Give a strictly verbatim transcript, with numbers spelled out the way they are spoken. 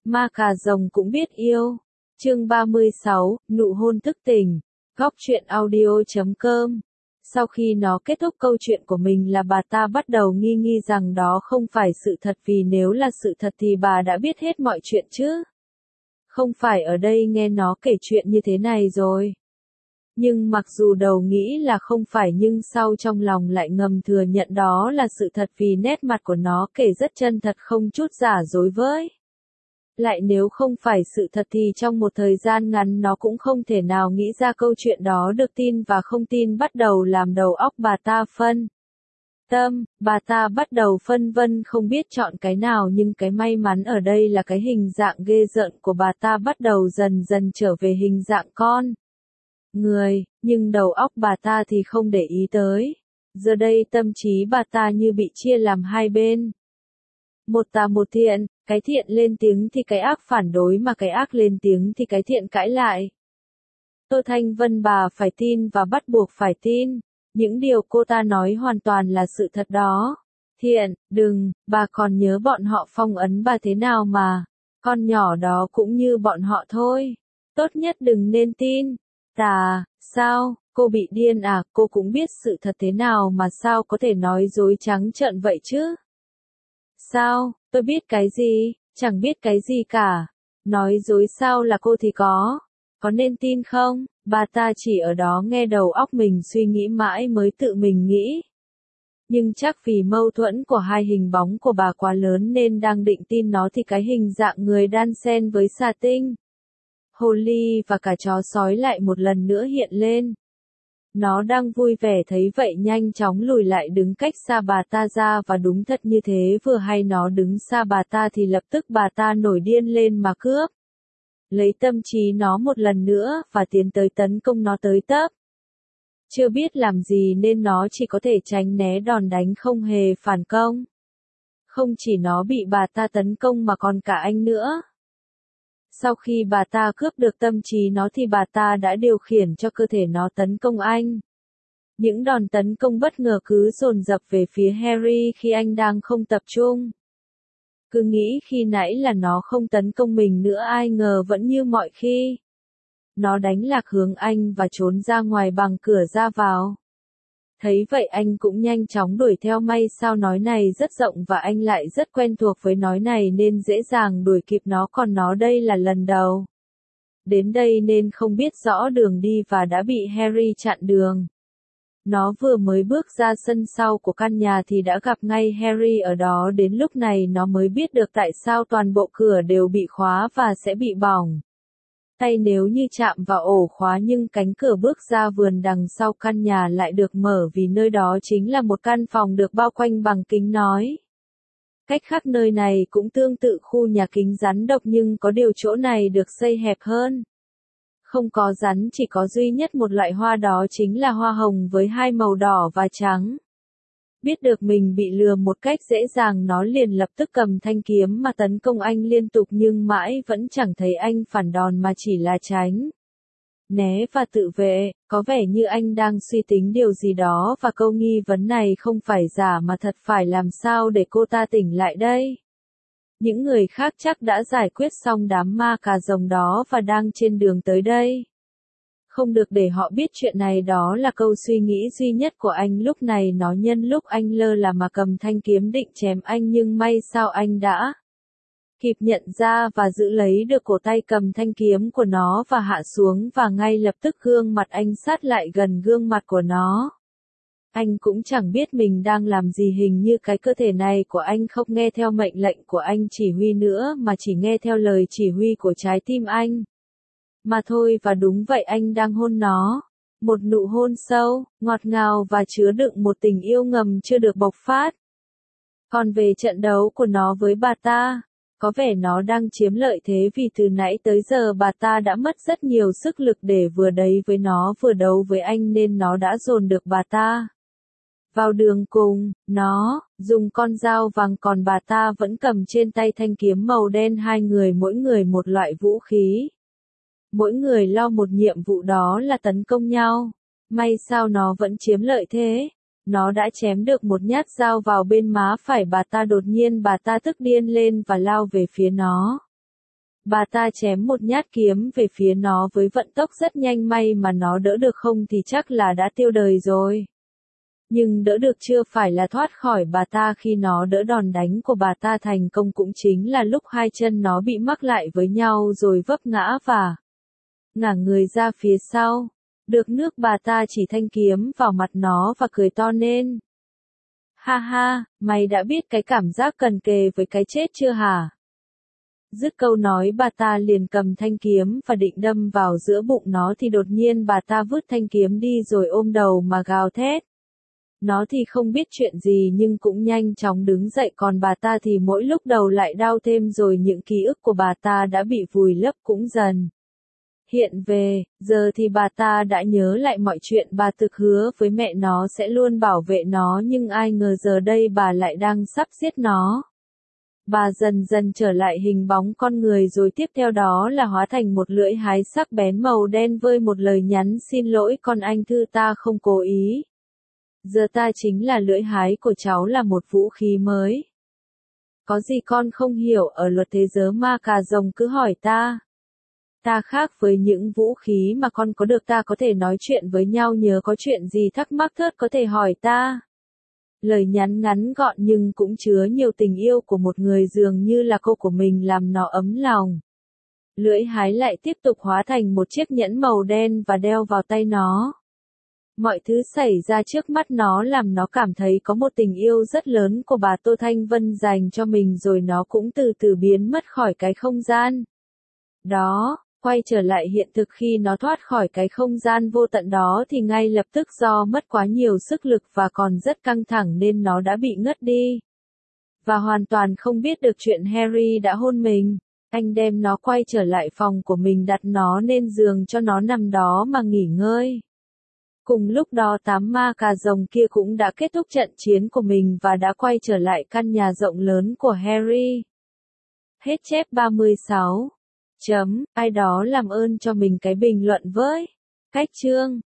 Ma cà rồng cũng biết yêu. Chương ba mươi sáu, nụ hôn thức tình. Góc truyện audio chấm com. Sau khi nó kết thúc câu chuyện của mình là bà ta bắt đầu nghi nghi rằng đó không phải sự thật, vì nếu là sự thật thì bà đã biết hết mọi chuyện chứ. Không phải ở đây nghe nó kể chuyện như thế này rồi. Nhưng mặc dù đầu nghĩ là không phải nhưng sau trong lòng lại ngầm thừa nhận đó là sự thật, vì nét mặt của nó kể rất chân thật, không chút giả dối với. Lại nếu không phải sự thật thì trong một thời gian ngắn nó cũng không thể nào nghĩ ra câu chuyện đó được. Tin và không tin bắt đầu làm đầu óc bà ta phân tâm, bà ta bắt đầu phân vân không biết chọn cái nào, nhưng cái may mắn ở đây là cái hình dạng ghê rợn của bà ta bắt đầu dần dần trở về hình dạng con người, nhưng đầu óc bà ta thì không để ý tới. Giờ đây tâm trí bà ta như bị chia làm hai bên. Một tà một thiện, cái thiện lên tiếng thì cái ác phản đối, mà cái ác lên tiếng thì cái thiện cãi lại. Tô Thanh Vân bà phải tin và bắt buộc phải tin. Những điều cô ta nói hoàn toàn là sự thật đó. Thiện, đừng, bà còn nhớ bọn họ phong ấn bà thế nào mà. Con nhỏ đó cũng như bọn họ thôi. Tốt nhất đừng nên tin. Tà, sao, cô bị điên à, cô cũng biết sự thật thế nào mà sao có thể nói dối trắng trợn vậy chứ? Sao, tôi biết cái gì, chẳng biết cái gì cả. Nói dối sao là cô thì có. Có nên tin không? Bà ta chỉ ở đó nghe đầu óc mình suy nghĩ mãi mới tự mình nghĩ. Nhưng chắc vì mâu thuẫn của hai hình bóng của bà quá lớn nên đang định tin nó thì cái hình dạng người đan xen với xà tinh, hồ ly và cả chó sói lại một lần nữa hiện lên. Nó đang vui vẻ thấy vậy nhanh chóng lùi lại đứng cách xa bà ta ra, và đúng thật như thế, vừa hay nó đứng xa bà ta thì lập tức bà ta nổi điên lên mà cướp lấy tâm trí nó một lần nữa và tiến tới tấn công nó tới tấp. Chưa biết làm gì nên nó chỉ có thể tránh né đòn đánh, không hề phản công. Không chỉ nó bị bà ta tấn công mà còn cả anh nữa. Sau khi bà ta cướp được tâm trí nó thì bà ta đã điều khiển cho cơ thể nó tấn công anh. Những đòn tấn công bất ngờ cứ dồn dập về phía Harry khi anh đang không tập trung. Cứ nghĩ khi nãy là nó không tấn công mình nữa, ai ngờ vẫn như mọi khi. Nó đánh lạc hướng anh và trốn ra ngoài bằng cửa ra vào. Thấy vậy anh cũng nhanh chóng đuổi theo, may sao nói này rất rộng và anh lại rất quen thuộc với nói này nên dễ dàng đuổi kịp nó, còn nó đây là lần đầu đến đây nên không biết rõ đường đi và đã bị Harry chặn đường. Nó vừa mới bước ra sân sau của căn nhà thì đã gặp ngay Harry ở đó. Đến lúc này nó mới biết được tại sao toàn bộ cửa đều bị khóa và sẽ bị bỏng tay nếu như chạm vào ổ khóa, nhưng cánh cửa bước ra vườn đằng sau căn nhà lại được mở, vì nơi đó chính là một căn phòng được bao quanh bằng kính nói. Cách khác nơi này cũng tương tự khu nhà kính rắn độc, nhưng có điều chỗ này được xây hẹp hơn. Không có rắn, chỉ có duy nhất một loại hoa, đó chính là hoa hồng với hai màu đỏ và trắng. Biết được mình bị lừa một cách dễ dàng, nó liền lập tức cầm thanh kiếm mà tấn công anh liên tục, nhưng mãi vẫn chẳng thấy anh phản đòn mà chỉ là tránh né và tự vệ. Có vẻ như anh đang suy tính điều gì đó, và câu nghi vấn này không phải giả mà thật, phải làm sao để cô ta tỉnh lại đây. Những người khác chắc đã giải quyết xong đám ma cà rồng đó và đang trên đường tới đây. Không được để họ biết chuyện này, đó là câu suy nghĩ duy nhất của anh lúc này. Nó nhân lúc anh lơ là mà cầm thanh kiếm định chém anh, nhưng may sao anh đã kịp nhận ra và giữ lấy được cổ tay cầm thanh kiếm của nó và hạ xuống, và ngay lập tức gương mặt anh sát lại gần gương mặt của nó. Anh cũng chẳng biết mình đang làm gì, hình như cái cơ thể này của anh không nghe theo mệnh lệnh của anh chỉ huy nữa mà chỉ nghe theo lời chỉ huy của trái tim anh mà thôi. Và đúng vậy, anh đang hôn nó. Một nụ hôn sâu, ngọt ngào và chứa đựng một tình yêu ngầm chưa được bộc phát. Còn về trận đấu của nó với bà ta, có vẻ nó đang chiếm lợi thế, vì từ nãy tới giờ bà ta đã mất rất nhiều sức lực để vừa đấy với nó vừa đấu với anh, nên nó đã dồn được bà ta vào đường cùng. Nó dùng con dao vàng, còn bà ta vẫn cầm trên tay thanh kiếm màu đen, hai người mỗi người một loại vũ khí. Mỗi người lo một nhiệm vụ, đó là tấn công nhau. May sao nó vẫn chiếm lợi thế. Nó đã chém được một nhát dao vào bên má phải bà ta, đột nhiên bà ta tức điên lên và lao về phía nó. Bà ta chém một nhát kiếm về phía nó với vận tốc rất nhanh, may mà nó đỡ được, không thì chắc là đã tiêu đời rồi. Nhưng đỡ được chưa phải là thoát khỏi bà ta, khi nó đỡ đòn đánh của bà ta thành công cũng chính là lúc hai chân nó bị mắc lại với nhau rồi vấp ngã và ngả người ra phía sau. Được nước, bà ta chỉ thanh kiếm vào mặt nó và cười to nên. Ha ha, mày đã biết cái cảm giác cần kề với cái chết chưa hả? Dứt câu nói bà ta liền cầm thanh kiếm và định đâm vào giữa bụng nó thì đột nhiên bà ta vứt thanh kiếm đi rồi ôm đầu mà gào thét. Nó thì không biết chuyện gì nhưng cũng nhanh chóng đứng dậy, còn bà ta thì mỗi lúc đầu lại đau thêm, rồi những ký ức của bà ta đã bị vùi lấp cũng dần hiện về. Giờ thì bà ta đã nhớ lại mọi chuyện, bà thực hứa với mẹ nó sẽ luôn bảo vệ nó, nhưng ai ngờ giờ đây bà lại đang sắp giết nó. Bà dần dần trở lại hình bóng con người, rồi tiếp theo đó là hóa thành một lưỡi hái sắc bén màu đen với một lời nhắn: xin lỗi con anh Thư, ta không cố ý. Giờ ta chính là lưỡi hái của cháu, là một vũ khí mới. Có gì con không hiểu ở luật thế giới ma cà rồng cứ hỏi ta. Ta khác với những vũ khí mà con có được, ta có thể nói chuyện với nhau, nhớ có chuyện gì thắc mắc thớt có thể hỏi ta. Lời nhắn ngắn gọn nhưng cũng chứa nhiều tình yêu của một người, dường như là cô của mình, làm nó ấm lòng. Lưỡi hái lại tiếp tục hóa thành một chiếc nhẫn màu đen và đeo vào tay nó. Mọi thứ xảy ra trước mắt nó làm nó cảm thấy có một tình yêu rất lớn của bà Tô Thanh Vân dành cho mình, rồi nó cũng từ từ biến mất khỏi cái không gian đó. Quay trở lại hiện thực, khi nó thoát khỏi cái không gian vô tận đó thì ngay lập tức do mất quá nhiều sức lực và còn rất căng thẳng nên nó đã bị ngất đi. Và hoàn toàn không biết được chuyện Harry đã hôn mình. Anh đem nó quay trở lại phòng của mình, đặt nó lên giường cho nó nằm đó mà nghỉ ngơi. Cùng lúc đó tám ma cà rồng kia cũng đã kết thúc trận chiến của mình và đã quay trở lại căn nhà rộng lớn của Harry. Hết chép ba mươi sáu. Chấm, ai đó làm ơn cho mình cái bình luận với cách chương.